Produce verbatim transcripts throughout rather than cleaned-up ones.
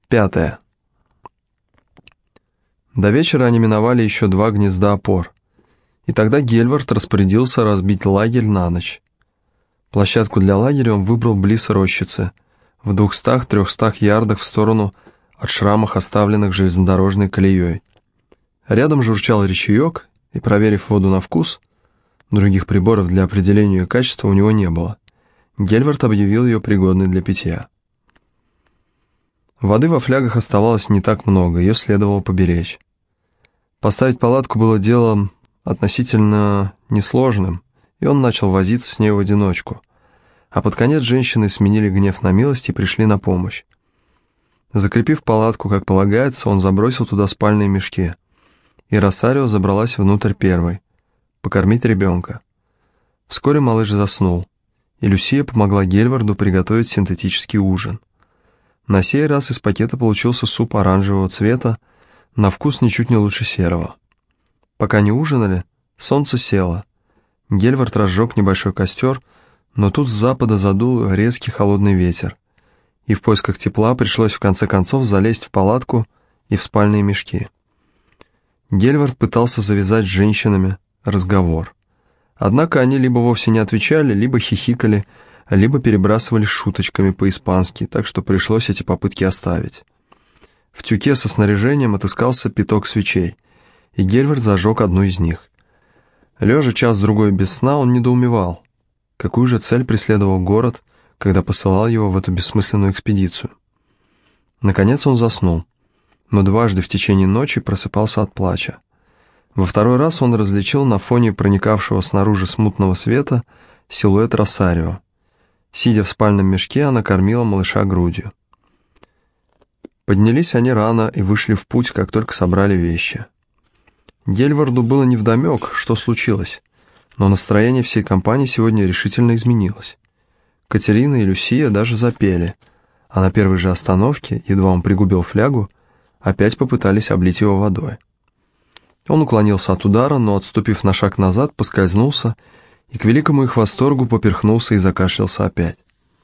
Пятое. До вечера они миновали еще два гнезда опор, и тогда Гельвард распорядился разбить лагерь на ночь. Площадку для лагеря он выбрал близ рощицы, в двухстах-трехстах ярдах в сторону от шрамов, оставленных железнодорожной колеей. Рядом журчал ручеек, и, проверив воду на вкус, других приборов для определения ее качества у него не было, Гельвард объявил ее пригодной для питья. Воды во флягах оставалось не так много, ее следовало поберечь. Поставить палатку было делом относительно несложным, и он начал возиться с ней в одиночку, а под конец женщины сменили гнев на милость и пришли на помощь. Закрепив палатку, как полагается, он забросил туда спальные мешки, и Росарио забралась внутрь первой, покормить ребенка. Вскоре малыш заснул, и Люсия помогла Гельварду приготовить синтетический ужин. На сей раз из пакета получился суп оранжевого цвета, на вкус ничуть не лучше серого. Пока не ужинали, солнце село. Гельвард разжег небольшой костер, но тут с запада задул резкий холодный ветер, и в поисках тепла пришлось в конце концов залезть в палатку и в спальные мешки. Гельвард пытался завязать с женщинами разговор. Однако они либо вовсе не отвечали, либо хихикали, либо перебрасывались шуточками по-испански, так что пришлось эти попытки оставить. В тюке со снаряжением отыскался пяток свечей, и Гельвард зажег одну из них. Лежа час-другой без сна, он недоумевал, какую же цель преследовал город, когда посылал его в эту бессмысленную экспедицию. Наконец он заснул, но дважды в течение ночи просыпался от плача. Во второй раз он различил на фоне проникавшего снаружи смутного света силуэт Росарио. Сидя в спальном мешке, она кормила малыша грудью. Поднялись они рано и вышли в путь, как только собрали вещи. Гельварду было невдомек, что случилось, но настроение всей компании сегодня решительно изменилось. Катерина и Люсия даже запели, а на первой же остановке, едва он пригубил флягу, опять попытались облить его водой. Он уклонился от удара, но, отступив на шаг назад, поскользнулся и к великому их восторгу поперхнулся и закашлялся опять.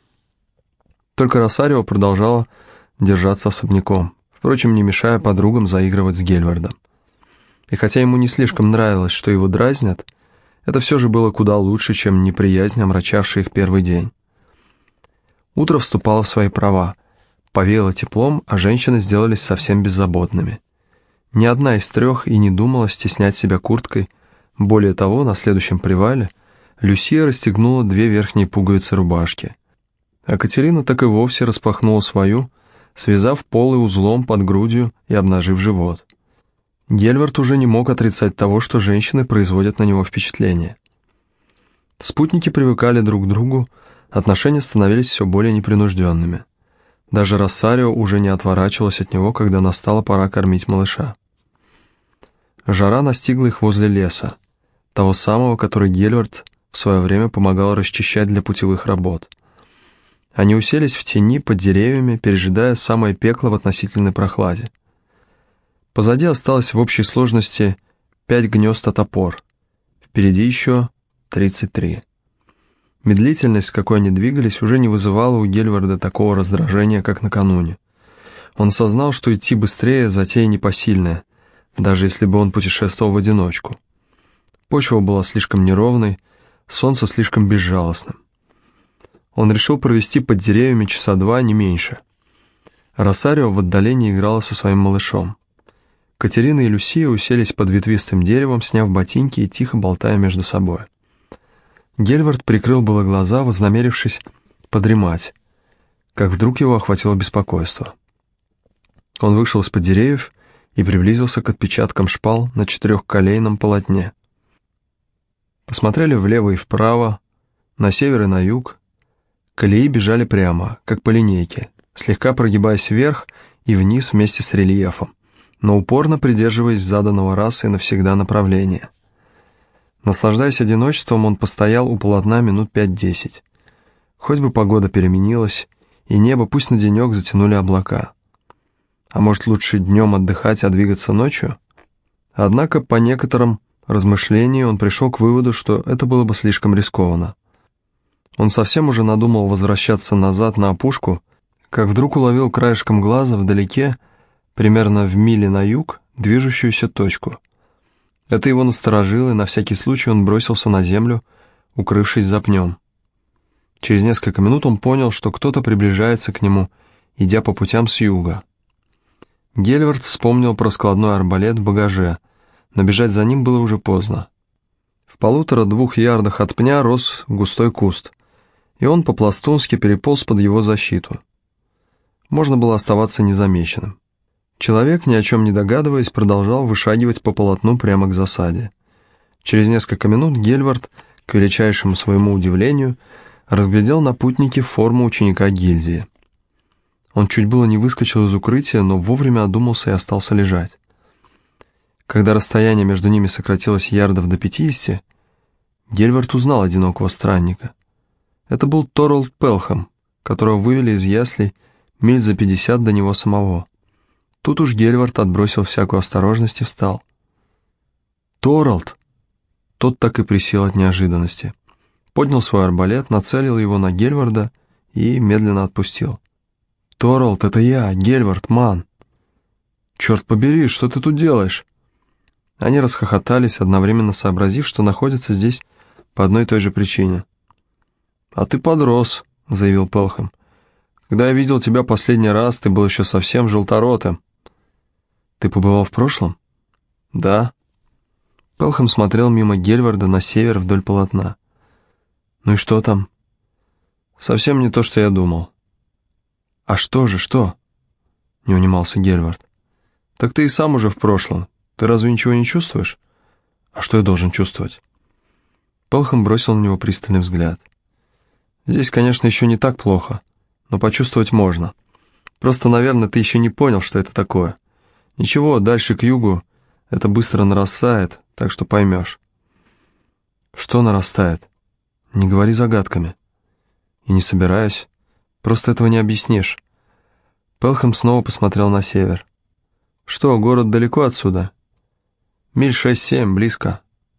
Только Росарио продолжала держаться особняком, впрочем, не мешая подругам заигрывать с Гельвардом. И хотя ему не слишком нравилось, что его дразнят, это все же было куда лучше, чем неприязнь, омрачавшая их первый день. Утро вступало в свои права, повеяло теплом, а женщины сделались совсем беззаботными. Ни одна из трех и не думала стеснять себя курткой, более того, на следующем привале Люсия расстегнула две верхние пуговицы рубашки, а Катерина так и вовсе распахнула свою, связав полы узлом под грудью и обнажив живот. Гельвард уже не мог отрицать того, что женщины производят на него впечатление. Спутники привыкали друг к другу, отношения становились все более непринужденными. Даже Росарио уже не отворачивалась от него, когда настала пора кормить малыша. Жара настигла их возле леса, того самого, который Гельвард в свое время помогал расчищать для путевых работ. Они уселись в тени под деревьями, пережидая самое пекло в относительной прохладе. Позади осталось в общей сложности пять гнезд от опор, впереди еще тридцать три. Медлительность, с какой они двигались, уже не вызывала у Гельварда такого раздражения, как накануне. Он осознал, что идти быстрее затея непосильная, даже если бы он путешествовал в одиночку. Почва была слишком неровной, солнце слишком безжалостным. Он решил провести под деревьями часа два, не меньше. Росарио в отдалении играла со своим малышом. Катерина и Люсия уселись под ветвистым деревом, сняв ботинки и тихо болтая между собой. Гельвард прикрыл было глаза, вознамерившись подремать, как вдруг его охватило беспокойство. Он вышел из-под деревьев и приблизился к отпечаткам шпал на четырехколейном полотне. Посмотрели влево и вправо, на север и на юг. Колеи бежали прямо, как по линейке, слегка прогибаясь вверх и вниз вместе с рельефом, но упорно придерживаясь заданного раз и навсегда направления. Наслаждаясь одиночеством, он постоял у полотна минут пять-десять. Хоть бы погода переменилась, и небо пусть на денек затянули облака. А может, лучше днем отдыхать, а двигаться ночью? Однако, по некоторым размышлениям, он пришел к выводу, что это было бы слишком рискованно. Он совсем уже надумал возвращаться назад на опушку, как вдруг уловил краешком глаза вдалеке, примерно в миле на юг, движущуюся точку. Это его насторожило, и на всякий случай он бросился на землю, укрывшись за пнем. Через несколько минут он понял, что кто-то приближается к нему, идя по путям с юга. Гельвард вспомнил про складной арбалет в багаже, но бежать за ним было уже поздно. В полутора-двух ярдах от пня рос густой куст, и он по-пластунски переполз под его защиту. Можно было оставаться незамеченным. Человек, ни о чем не догадываясь, продолжал вышагивать по полотну прямо к засаде. Через несколько минут Гельвард, к величайшему своему удивлению, разглядел на путнике форму ученика гильдии. Он чуть было не выскочил из укрытия, но вовремя одумался и остался лежать. Когда расстояние между ними сократилось ярдов до пятидесяти, Гельвард узнал одинокого странника. Это был Торвальд Пелхэм, которого вывели из яслей миль за пятьдесят до него самого. Тут уж Гельвард отбросил всякую осторожность и встал. «Торвальд!» Тот так и присел от неожиданности. Поднял свой арбалет, нацелил его на Гельварда и медленно отпустил. «Торвальд, это я, Гельвард, ман!» «Черт побери, что ты тут делаешь?» Они расхохотались, одновременно сообразив, что находятся здесь по одной и той же причине. «А ты подрос», — заявил Пелхэм. «Когда я видел тебя последний раз, ты был еще совсем желторотым». «Ты побывал в прошлом?» «Да». Пелхэм смотрел мимо Гельварда на север вдоль полотна. «Ну и что там?» «Совсем не то, что я думал». «А что же, что?» — не унимался Гельвард. «Так ты и сам уже в прошлом. Ты разве ничего не чувствуешь?» «А что я должен чувствовать?» Пелхэм бросил на него пристальный взгляд. «Здесь, конечно, еще не так плохо, но почувствовать можно. Просто, наверное, ты еще не понял, что это такое. Ничего, дальше к югу это быстро нарастает, так что поймешь». «Что нарастает? Не говори загадками». «И не собираюсь. Просто этого не объяснишь». Пелхэм снова посмотрел на север. «Что, город далеко отсюда?» «Миль шесть-семь, близко».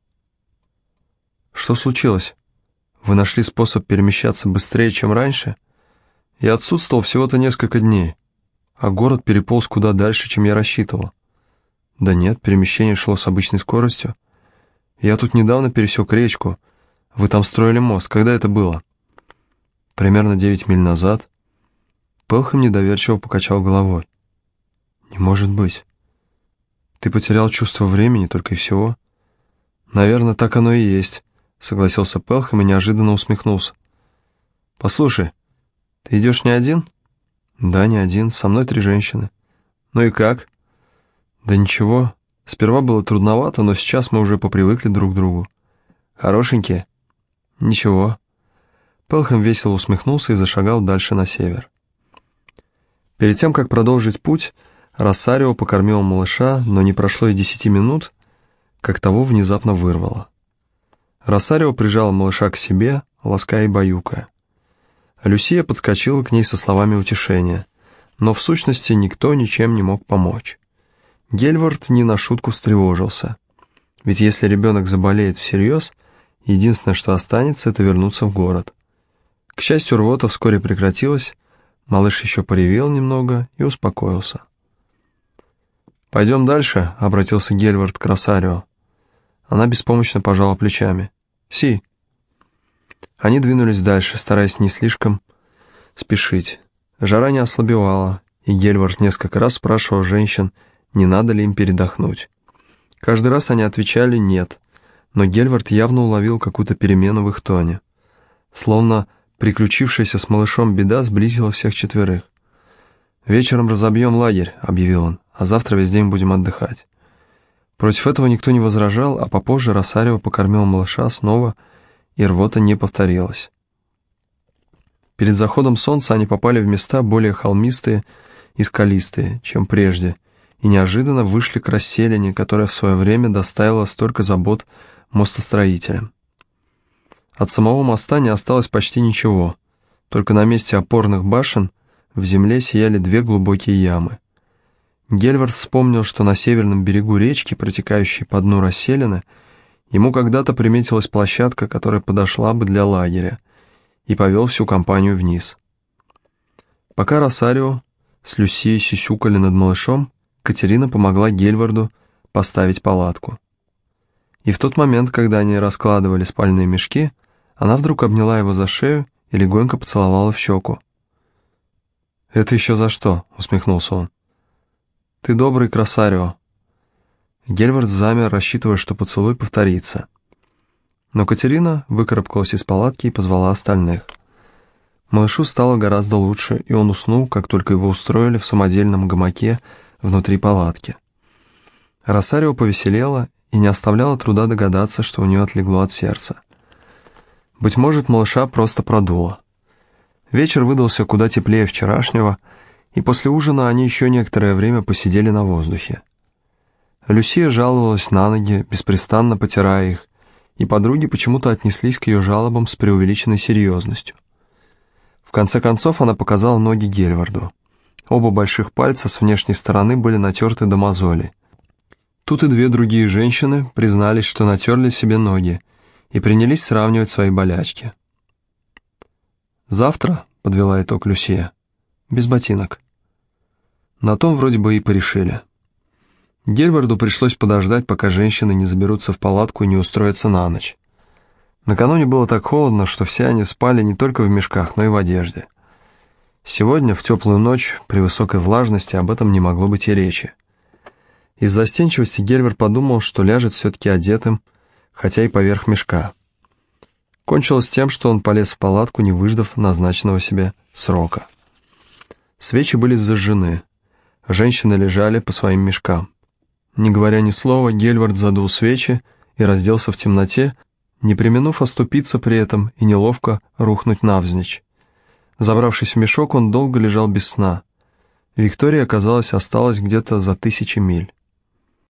«Что случилось? Вы нашли способ перемещаться быстрее, чем раньше? Я отсутствовал всего-то несколько дней, а город переполз куда дальше, чем я рассчитывал». «Да нет, перемещение шло с обычной скоростью. Я тут недавно пересек речку. Вы там строили мост. Когда это было?» «Примерно девять миль назад». Пелхэм недоверчиво покачал головой. «Не может быть. Ты потерял чувство времени только и всего?» «Наверное, так оно и есть», — согласился Пелхэм и неожиданно усмехнулся. «Послушай, ты идешь не один?» «Да, не один. Со мной три женщины». «Ну и как?» «Да ничего. Сперва было трудновато, но сейчас мы уже попривыкли друг к другу». «Хорошенькие?» «Ничего». Пелхэм весело усмехнулся и зашагал дальше на север. Перед тем, как продолжить путь, Росарио покормил малыша, но не прошло и десяти минут, как того внезапно вырвало. Росарио прижал малыша к себе, лаская и баюкая. Люсия подскочила к ней со словами утешения, но в сущности никто ничем не мог помочь. Гельвард не на шутку встревожился, ведь если ребенок заболеет всерьез, единственное, что останется, это вернуться в город. К счастью, рвота вскоре прекратилась, малыш еще поревел немного и успокоился. «Пойдем дальше», — обратился Гельвард к Росарио. Она беспомощно пожала плечами. «Си». Они двинулись дальше, стараясь не слишком спешить. Жара не ослабевала, и Гельвард несколько раз спрашивал женщин, не надо ли им передохнуть. Каждый раз они отвечали «нет», но Гельвард явно уловил какую-то перемену в их тоне. Словно приключившаяся с малышом беда сблизила всех четверых. «Вечером разобьем лагерь», — объявил он, «а завтра весь день будем отдыхать». Против этого никто не возражал, а попозже Росарио покормил малыша снова, и рвота не повторилась. Перед заходом солнца они попали в места более холмистые и скалистые, чем прежде, и неожиданно вышли к расселине, которое в свое время доставило столько забот мостостроителям. От самого моста не осталось почти ничего, только на месте опорных башен в земле сияли две глубокие ямы. Гельвард вспомнил, что на северном берегу речки, протекающей по дну расселины, ему когда-то приметилась площадка, которая подошла бы для лагеря, и повел всю компанию вниз. Пока Росарио с Люсией сюсюкали над малышом, Катерина помогла Гельварду поставить палатку. И в тот момент, когда они раскладывали спальные мешки, она вдруг обняла его за шею и легонько поцеловала в щеку. «Это еще за что?» — усмехнулся он. «Ты добрый, Росарио». Гельвард замер, рассчитывая, что поцелуй повторится. Но Катерина выкарабкалась из палатки и позвала остальных. Малышу стало гораздо лучше, и он уснул, как только его устроили в самодельном гамаке внутри палатки. Росарио повеселела и не оставляла труда догадаться, что у нее отлегло от сердца. Быть может, малыша просто продуло. Вечер выдался куда теплее вчерашнего, и после ужина они еще некоторое время посидели на воздухе. Люсия жаловалась на ноги, беспрестанно потирая их, и подруги почему-то отнеслись к ее жалобам с преувеличенной серьезностью. В конце концов она показала ноги Гельварду. Оба больших пальца с внешней стороны были натерты до мозолей. Тут и две другие женщины признались, что натерли себе ноги, и принялись сравнивать свои болячки. «Завтра», — подвела итог Люсия, — «без ботинок». На том вроде бы и порешили. Гельварду пришлось подождать, пока женщины не заберутся в палатку и не устроятся на ночь. Накануне было так холодно, что все они спали не только в мешках, но и в одежде. Сегодня, в теплую ночь, при высокой влажности, об этом не могло быть и речи. Из застенчивости Гельвард подумал, что ляжет все-таки одетым, хотя и поверх мешка. Кончилось тем, что он полез в палатку, не выждав назначенного себе срока. Свечи были зажжены. Женщины лежали по своим мешкам. Не говоря ни слова, Гельвард задул свечи и разделся в темноте, не преминув оступиться при этом и неловко рухнуть навзничь. Забравшись в мешок, он долго лежал без сна. Виктория, казалось, осталась где-то за тысячи миль.